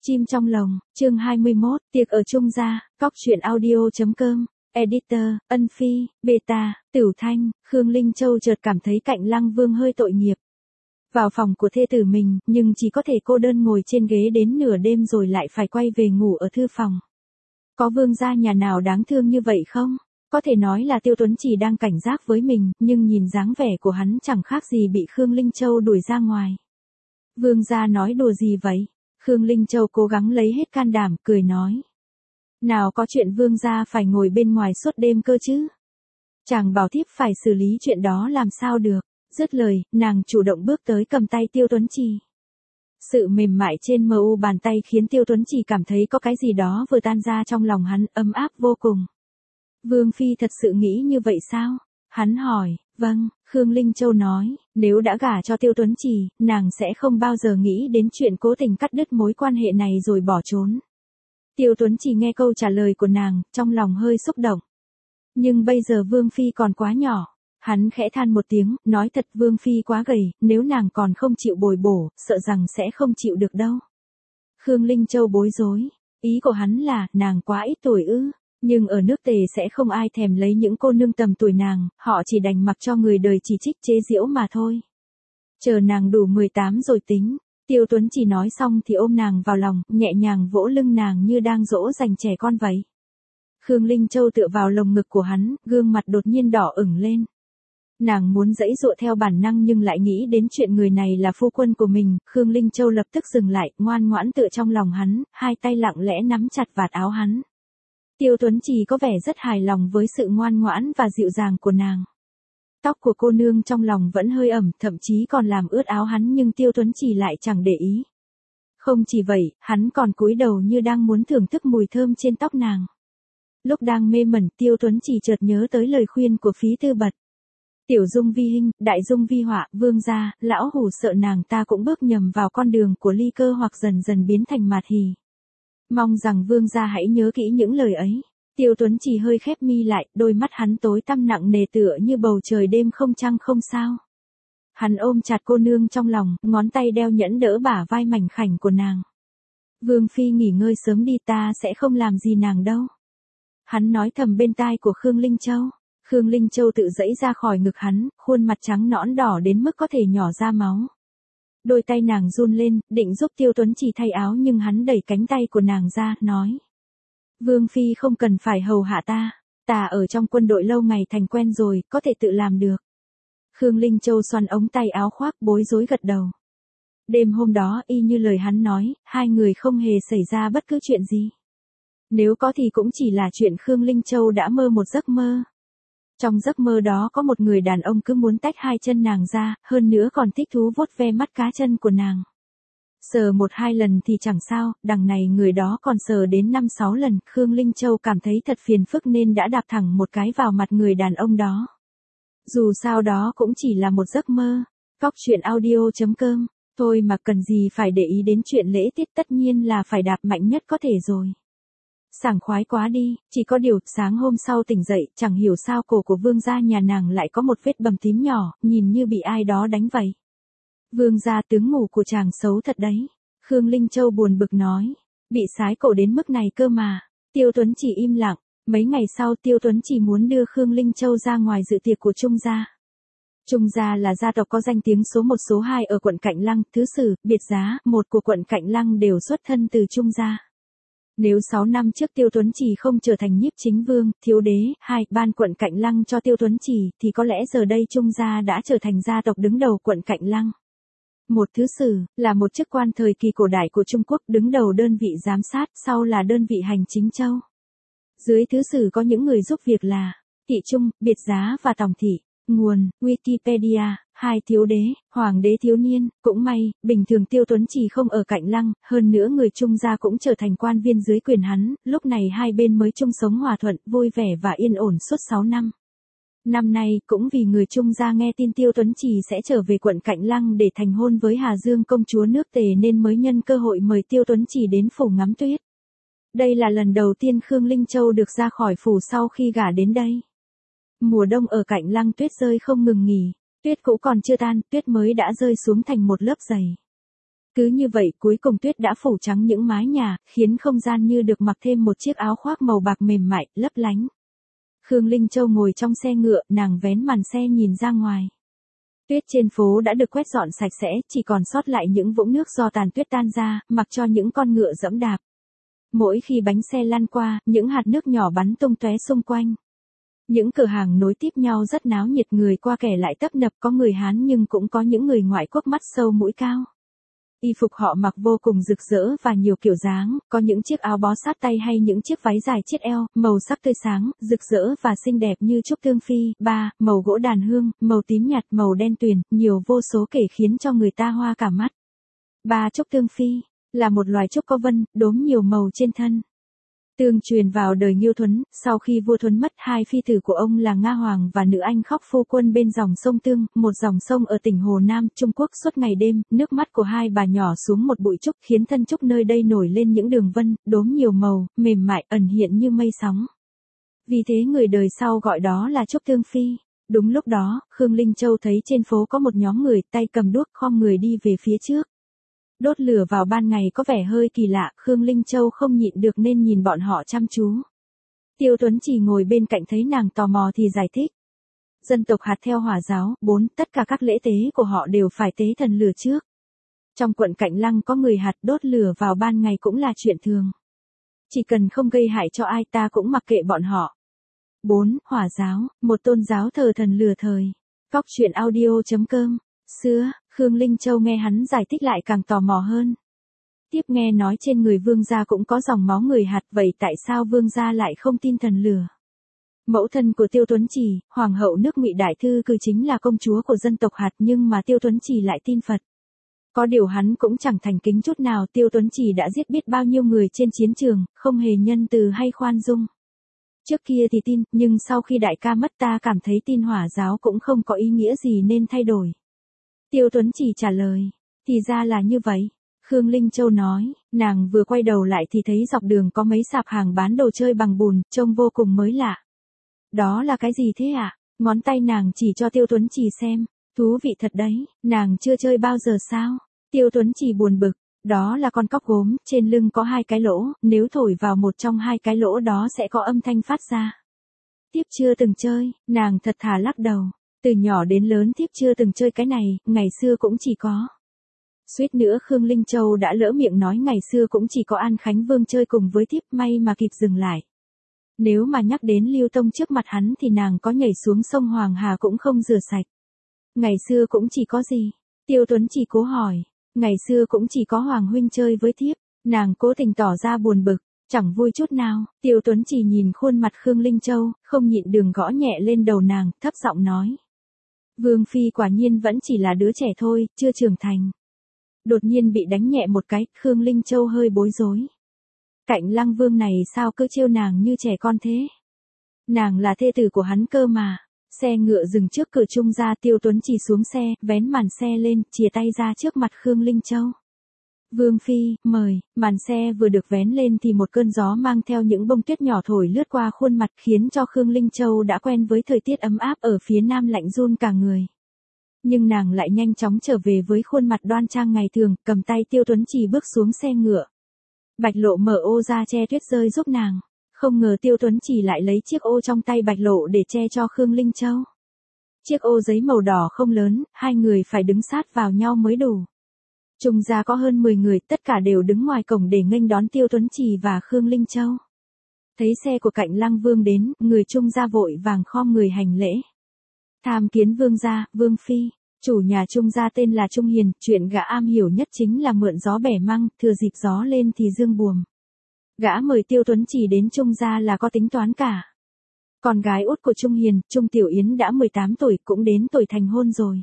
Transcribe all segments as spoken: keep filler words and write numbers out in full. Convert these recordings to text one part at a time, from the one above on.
Chim trong lồng, chương hai mươi mốt, tiệc ở Trung gia, cóc truyện audio.com, editor, Ân Phi, Beta, Tửu Thanh, Khương Linh Châu chợt cảm thấy Cạnh Lăng Vương hơi tội nghiệp. Vào phòng của thê tử mình, nhưng chỉ có thể cô đơn ngồi trên ghế đến nửa đêm rồi lại phải quay về ngủ ở thư phòng. Có vương gia nhà nào đáng thương như vậy không? Có thể nói là Tiêu Tuấn chỉ đang cảnh giác với mình, nhưng nhìn dáng vẻ của hắn chẳng khác gì bị Khương Linh Châu đuổi ra ngoài. Vương gia nói đùa gì vậy? Khương Linh Châu cố gắng lấy hết can đảm, cười nói. Nào có chuyện vương gia phải ngồi bên ngoài suốt đêm cơ chứ? Chàng bảo thiếp phải xử lý chuyện đó làm sao được? Dứt lời, nàng chủ động bước tới cầm tay Tiêu Tuấn Trì. Sự mềm mại trên mờ u bàn tay khiến Tiêu Tuấn Trì cảm thấy có cái gì đó vừa tan ra trong lòng hắn, ấm áp vô cùng. Vương Phi thật sự nghĩ như vậy sao? Hắn hỏi. Vâng, Khương Linh Châu nói, nếu đã gả cho Tiêu Tuấn Trì, nàng sẽ không bao giờ nghĩ đến chuyện cố tình cắt đứt mối quan hệ này rồi bỏ trốn. Tiêu Tuấn Trì nghe câu trả lời của nàng, trong lòng hơi xúc động. Nhưng bây giờ Vương Phi còn quá nhỏ. Hắn khẽ than một tiếng, nói thật Vương Phi quá gầy, nếu nàng còn không chịu bồi bổ, sợ rằng sẽ không chịu được đâu. Khương Linh Châu bối rối, ý của hắn là, nàng quá ít tuổi ư. Nhưng ở nước Tề sẽ không ai thèm lấy những cô nương tầm tuổi nàng, họ chỉ đành mặc cho người đời chỉ trích chế giễu mà thôi. Chờ nàng đủ mười tám rồi tính. Tiêu Tuấn chỉ nói xong thì ôm nàng vào lòng, nhẹ nhàng vỗ lưng nàng như đang dỗ dành trẻ con vậy. Khương Linh Châu tựa vào lồng ngực của hắn, gương mặt đột nhiên đỏ ửng lên. Nàng muốn giãy giụa theo bản năng nhưng lại nghĩ đến chuyện người này là phu quân của mình, Khương Linh Châu lập tức dừng lại, ngoan ngoãn tựa trong lòng hắn, hai tay lặng lẽ nắm chặt vạt áo hắn. Tiêu Tuấn Trì có vẻ rất hài lòng với sự ngoan ngoãn và dịu dàng của nàng. Tóc của cô nương trong lòng vẫn hơi ẩm, thậm chí còn làm ướt áo hắn nhưng Tiêu Tuấn Trì lại chẳng để ý. Không chỉ vậy, hắn còn cúi đầu như đang muốn thưởng thức mùi thơm trên tóc nàng. Lúc đang mê mẩn, Tiêu Tuấn Trì chợt nhớ tới lời khuyên của Phí Tư Bật. Tiểu dung vi hinh, đại dung vi họa, vương gia, lão hủ sợ nàng ta cũng bước nhầm vào con đường của ly cơ hoặc dần dần biến thành mạt hì. Mong rằng vương gia hãy nhớ kỹ những lời ấy. Tiêu Tuấn chỉ hơi khép mi lại, đôi mắt hắn tối tăm nặng nề tựa như bầu trời đêm không trăng không sao. Hắn ôm chặt cô nương trong lòng, ngón tay đeo nhẫn đỡ bả vai mảnh khảnh của nàng. Vương Phi nghỉ ngơi sớm đi, ta sẽ không làm gì nàng đâu. Hắn nói thầm bên tai của Khương Linh Châu. Khương Linh Châu tự giãy ra khỏi ngực hắn, khuôn mặt trắng nõn đỏ đến mức có thể nhỏ ra máu. Đôi tay nàng run lên, định giúp Tiêu Tuấn Trì thay áo nhưng hắn đẩy cánh tay của nàng ra, nói. Vương Phi không cần phải hầu hạ ta, ta ở trong quân đội lâu ngày thành quen rồi, có thể tự làm được. Khương Linh Châu xoăn ống tay áo khoác bối rối gật đầu. Đêm hôm đó y như lời hắn nói, hai người không hề xảy ra bất cứ chuyện gì. Nếu có thì cũng chỉ là chuyện Khương Linh Châu đã mơ một giấc mơ. Trong giấc mơ đó có một người đàn ông cứ muốn tách hai chân nàng ra, hơn nữa còn thích thú vuốt ve mắt cá chân của nàng. Sờ một hai lần thì chẳng sao, đằng này người đó còn sờ đến năm sáu lần, Khương Linh Châu cảm thấy thật phiền phức nên đã đạp thẳng một cái vào mặt người đàn ông đó. Dù sao đó cũng chỉ là một giấc mơ. Cóc truyện audio.com, thôi mà cần gì phải để ý đến chuyện lễ tiết, tất nhiên là phải đạp mạnh nhất có thể rồi. Sảng khoái quá đi, chỉ có điều, sáng hôm sau tỉnh dậy, chẳng hiểu sao cổ của vương gia nhà nàng lại có một vết bầm tím nhỏ, nhìn như bị ai đó đánh vậy. Vương gia tướng ngủ của chàng xấu thật đấy. Khương Linh Châu buồn bực nói. Bị sái cổ đến mức này cơ mà. Tiêu Tuấn chỉ im lặng. Mấy ngày sau Tiêu Tuấn chỉ muốn đưa Khương Linh Châu ra ngoài dự tiệc của Trung gia. Trung gia là gia tộc có danh tiếng số một số hai ở quận Cạnh Lăng, thứ sử, biệt giá, một của quận Cạnh Lăng đều xuất thân từ Trung gia. Nếu sáu năm trước Tiêu Tuấn Trì không trở thành nhiếp chính vương, thiếu đế, hai, ban quận Cạnh Lăng cho Tiêu Tuấn Trì, thì có lẽ giờ đây Trung gia đã trở thành gia tộc đứng đầu quận Cạnh Lăng. Một thứ sử, là một chức quan thời kỳ cổ đại của Trung Quốc, đứng đầu đơn vị giám sát, sau là đơn vị hành chính châu. Dưới thứ sử có những người giúp việc là thị trung, biệt giá và tòng thị. Nguồn, Wikipedia. Hai, thiếu đế, hoàng đế thiếu niên. Cũng may, bình thường Tiêu Tuấn Trì không ở Cạnh Lăng, hơn nữa người Trung gia cũng trở thành quan viên dưới quyền hắn, lúc này hai bên mới chung sống hòa thuận, vui vẻ và yên ổn suốt sáu năm. Năm nay, cũng vì người Trung gia nghe tin Tiêu Tuấn Trì sẽ trở về quận Cạnh Lăng để thành hôn với Hà Dương công chúa nước Tề nên mới nhân cơ hội mời Tiêu Tuấn Trì đến phủ ngắm tuyết. Đây là lần đầu tiên Khương Linh Châu được ra khỏi phủ sau khi gả đến đây. Mùa đông ở Cạnh Lăng tuyết rơi không ngừng nghỉ, tuyết cũ còn chưa tan, tuyết mới đã rơi xuống thành một lớp dày. Cứ như vậy cuối cùng tuyết đã phủ trắng những mái nhà, khiến không gian như được mặc thêm một chiếc áo khoác màu bạc mềm mại, lấp lánh. Khương Linh Châu ngồi trong xe ngựa, nàng vén màn xe nhìn ra ngoài. Tuyết trên phố đã được quét dọn sạch sẽ, chỉ còn sót lại những vũng nước do tàn tuyết tan ra, mặc cho những con ngựa dẫm đạp. Mỗi khi bánh xe lăn qua, những hạt nước nhỏ bắn tung tóe xung quanh. Những cửa hàng nối tiếp nhau rất náo nhiệt, người qua kẻ lại tấp nập, có người Hán nhưng cũng có những người ngoại quốc mắt sâu mũi cao. Y phục họ mặc vô cùng rực rỡ và nhiều kiểu dáng, có những chiếc áo bó sát tay hay những chiếc váy dài chiết eo, màu sắc tươi sáng, rực rỡ và xinh đẹp như trúc tương phi, ba, màu gỗ đàn hương, màu tím nhạt, màu đen tuyền, nhiều vô số kể khiến cho người ta hoa cả mắt. Ba, trúc tương phi là một loài trúc có vân, đốm nhiều màu trên thân. Tương truyền vào đời Nghiêu Thuấn, sau khi vua Thuấn mất, hai phi tử của ông là Nga Hoàng và Nữ Anh khóc phu quân bên dòng sông Tương, một dòng sông ở tỉnh Hồ Nam, Trung Quốc. Suốt ngày đêm, nước mắt của hai bà nhỏ xuống một bụi trúc, khiến thân trúc nơi đây nổi lên những đường vân, đốm nhiều màu, mềm mại, ẩn hiện như mây sóng. Vì thế người đời sau gọi đó là trúc tương phi. Đúng lúc đó, Khương Linh Châu thấy trên phố có một nhóm người, tay cầm đuốc khom người đi về phía trước. Đốt lửa vào ban ngày có vẻ hơi kỳ lạ, Khương Linh Châu không nhịn được nên nhìn bọn họ chăm chú. Tiêu Tuấn Chỉ ngồi bên cạnh thấy nàng tò mò thì giải thích. Dân tộc Hạt theo Hỏa giáo, bốn, tất cả các lễ tế của họ đều phải tế thần lửa trước. Trong quận Cạnh Lăng có người Hạt đốt lửa vào ban ngày cũng là chuyện thường. Chỉ cần không gây hại cho ai ta cũng mặc kệ bọn họ. bốn. Hỏa giáo, một tôn giáo thờ thần lửa thời. Góc truyện audio chấm com. Xưa, Khương Linh Châu nghe hắn giải thích lại càng tò mò hơn. Tiếp nghe nói trên người vương gia cũng có dòng máu người Hạt, vậy tại sao vương gia lại không tin thần lửa? Mẫu thân của Tiêu Tuấn Chỉ, hoàng hậu nước Ngụy Đại Thư cứ chính là công chúa của dân tộc Hạt, nhưng mà Tiêu Tuấn Chỉ lại tin Phật. Có điều hắn cũng chẳng thành kính chút nào. Tiêu Tuấn Chỉ đã giết biết bao nhiêu người trên chiến trường, không hề nhân từ hay khoan dung. Trước kia thì tin, nhưng sau khi đại ca mất ta cảm thấy tin Hỏa giáo cũng không có ý nghĩa gì nên thay đổi. Tiêu Tuấn Chỉ trả lời, thì ra là như vậy. Khương Linh Châu nói, nàng vừa quay đầu lại thì thấy dọc đường có mấy sạp hàng bán đồ chơi bằng bùn, trông vô cùng mới lạ. Đó là cái gì thế ạ? À? Ngón tay nàng chỉ cho Tiêu Tuấn Chỉ xem, thú vị thật đấy, nàng chưa chơi bao giờ sao? Tiêu Tuấn Chỉ buồn bực, đó là con cóc gốm, trên lưng có hai cái lỗ, nếu thổi vào một trong hai cái lỗ đó sẽ có âm thanh phát ra. Tiếp chưa từng chơi, nàng thật thà lắc đầu. Từ nhỏ đến lớn thiếp chưa từng chơi cái này, ngày xưa cũng chỉ có. Suýt nữa Khương Linh Châu đã lỡ miệng nói ngày xưa cũng chỉ có An Khánh Vương chơi cùng với thiếp, may mà kịp dừng lại. Nếu mà nhắc đến Lưu Tông trước mặt hắn thì nàng có nhảy xuống sông Hoàng Hà cũng không rửa sạch. Ngày xưa cũng chỉ có gì? Tiêu Tuấn Chỉ cố hỏi. Ngày xưa cũng chỉ có Hoàng huynh chơi với thiếp, nàng cố tình tỏ ra buồn bực. Chẳng vui chút nào. Tiêu Tuấn Chỉ nhìn khuôn mặt Khương Linh Châu, không nhịn đường gõ nhẹ lên đầu nàng, thấp giọng nói. Vương Phi quả nhiên vẫn chỉ là đứa trẻ thôi, chưa trưởng thành. Đột nhiên bị đánh nhẹ một cái, Khương Linh Châu hơi bối rối. Cạnh Lăng Vương này sao cứ trêu nàng như trẻ con thế? Nàng là thê tử của hắn cơ mà. Xe ngựa dừng trước cửa Trung gia, Tiêu Tuấn Chỉ xuống xe, vén màn xe lên, chìa tay ra trước mặt Khương Linh Châu. Vương Phi, mời. Màn xe vừa được vén lên thì một cơn gió mang theo những bông tuyết nhỏ thổi lướt qua khuôn mặt, khiến cho Khương Linh Châu đã quen với thời tiết ấm áp ở phía nam lạnh run cả người. Nhưng nàng lại nhanh chóng trở về với khuôn mặt đoan trang ngày thường, cầm tay Tiêu Tuấn Chỉ bước xuống xe ngựa. Bạch Lộ mở ô ra che tuyết rơi giúp nàng. Không ngờ Tiêu Tuấn Chỉ lại lấy chiếc ô trong tay Bạch Lộ để che cho Khương Linh Châu. Chiếc ô giấy màu đỏ không lớn, hai người phải đứng sát vào nhau mới đủ. Trung gia có hơn mười người, tất cả đều đứng ngoài cổng để nghênh đón Tiêu Tuấn Chỉ và Khương Linh Châu. Thấy xe của Cạnh Lăng Vương đến, người Trung gia vội vàng khom người hành lễ. Tham kiến vương gia, Vương Phi. Chủ nhà Trung gia tên là Trung Hiền, chuyện gã am hiểu nhất chính là mượn gió bẻ măng, thừa dịp gió lên thì dương buồm. Gã mời Tiêu Tuấn Chỉ đến Trung gia là có tính toán cả. Con gái út của Trung Hiền, Trung Tiểu Yến đã mười tám tuổi, cũng đến tuổi thành hôn rồi.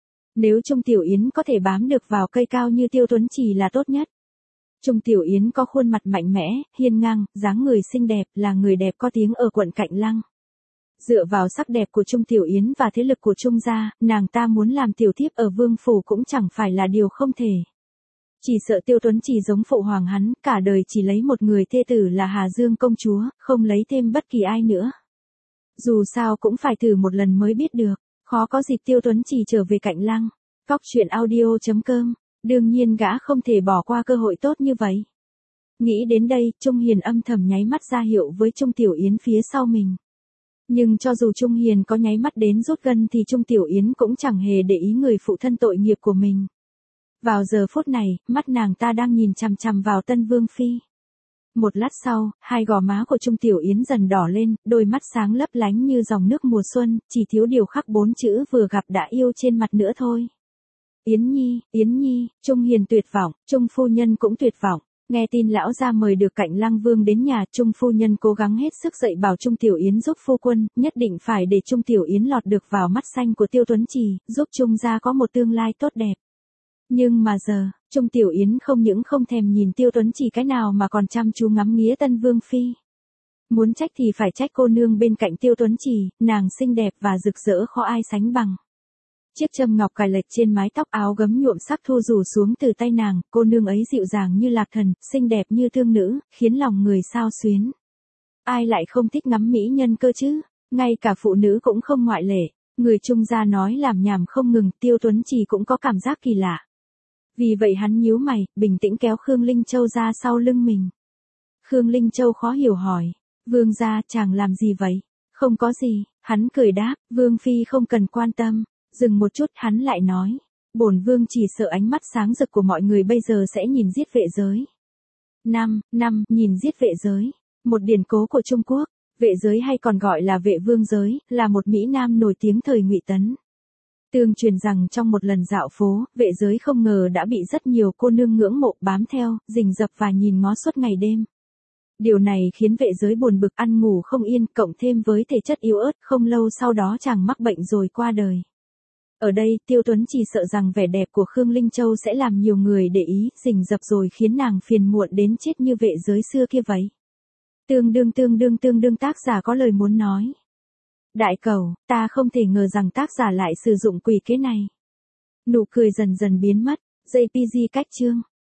Nếu Trung Tiểu Yến có thể bám được vào cây cao như Tiêu Tuấn Chỉ là tốt nhất. Trung Tiểu Yến có khuôn mặt mạnh mẽ, hiên ngang, dáng người xinh đẹp, là người đẹp có tiếng ở quận Cạnh Lăng. Dựa vào sắc đẹp của Trung Tiểu Yến và thế lực của Trung gia, nàng ta muốn làm tiểu thiếp ở vương phủ cũng chẳng phải là điều không thể. Chỉ sợ Tiêu Tuấn Chỉ giống phụ hoàng hắn, cả đời chỉ lấy một người thê tử là Hà Dương công chúa, không lấy thêm bất kỳ ai nữa. Dù sao cũng phải thử một lần mới biết được, khó có dịp Tiêu Tuấn Chỉ trở về Cạnh Lăng. Góc truyện audio chấm com Đương nhiên gã không thể bỏ qua cơ hội tốt như vậy. Nghĩ đến đây, Trung Hiền âm thầm nháy mắt ra hiệu với Trung Tiểu Yến phía sau mình. Nhưng cho dù Trung Hiền có nháy mắt đến rút gân thì Trung Tiểu Yến cũng chẳng hề để ý người phụ thân tội nghiệp của mình. Vào giờ phút này, mắt nàng ta đang nhìn chằm chằm vào Tân Vương Phi. Một lát sau, hai gò má của Trung Tiểu Yến dần đỏ lên, đôi mắt sáng lấp lánh như dòng nước mùa xuân, chỉ thiếu điều khắc bốn chữ vừa gặp đã yêu trên mặt nữa thôi. Yến Nhi, Yến Nhi, Trung Hiền tuyệt vọng, Trung phu nhân cũng tuyệt vọng. Nghe tin lão gia mời được Cạnh Lăng Vương đến nhà, Trung phu nhân cố gắng hết sức dạy bảo Trung Tiểu Yến giúp phu quân, nhất định phải để Trung Tiểu Yến lọt được vào mắt xanh của Tiêu Tuấn Trì, giúp Trung gia có một tương lai tốt đẹp. Nhưng mà giờ, Trung Tiểu Yến không những không thèm nhìn Tiêu Tuấn Trì cái nào mà còn chăm chú ngắm nghía Tân Vương Phi. Muốn trách thì phải trách cô nương bên cạnh Tiêu Tuấn Trì, nàng xinh đẹp và rực rỡ khó ai sánh bằng. Chiếc châm ngọc cài lệch trên mái tóc áo gấm nhuộm sắc thu rủ xuống từ tay nàng, cô nương ấy dịu dàng như lạc thần, xinh đẹp như thương nữ, khiến lòng người xao xuyến. Ai lại không thích ngắm mỹ nhân cơ chứ, ngay cả phụ nữ cũng không ngoại lệ. Người Trung gia nói làm nhảm không ngừng, Tiêu Tuấn Trì cũng có cảm giác kỳ lạ. Vì vậy hắn nhíu mày, bình tĩnh kéo Khương Linh Châu ra sau lưng mình. Khương Linh Châu khó hiểu hỏi, vương gia chàng làm gì vậy? Không có gì, hắn cười đáp, vương phi không cần quan tâm. Dừng một chút hắn lại nói, bổn vương chỉ sợ ánh mắt sáng rực của mọi người bây giờ sẽ nhìn giết vệ giới. Năm, năm, nhìn giết vệ giới, một điển cố của Trung Quốc, vệ giới hay còn gọi là vệ vương giới, là một Mỹ Nam nổi tiếng thời Ngụy Tấn. Tương truyền rằng trong một lần dạo phố, vệ giới không ngờ đã bị rất nhiều cô nương ngưỡng mộ bám theo, rình rập và nhìn ngó suốt ngày đêm. Điều này khiến vệ giới buồn bực ăn ngủ không yên, cộng thêm với thể chất yếu ớt, không lâu sau đó chàng mắc bệnh rồi qua đời. Ở đây, Tiêu Tuấn chỉ sợ rằng vẻ đẹp của Khương Linh Châu sẽ làm nhiều người để ý, rình rập rồi khiến nàng phiền muộn đến chết như vệ giới xưa kia vậy. Tương đương tương đương tương đương tác giả có lời muốn nói. Đại cầu, ta không thể ngờ rằng tác giả lại sử dụng quỷ kế này. Nụ cười dần dần biến mất, gi pê giê cách chương.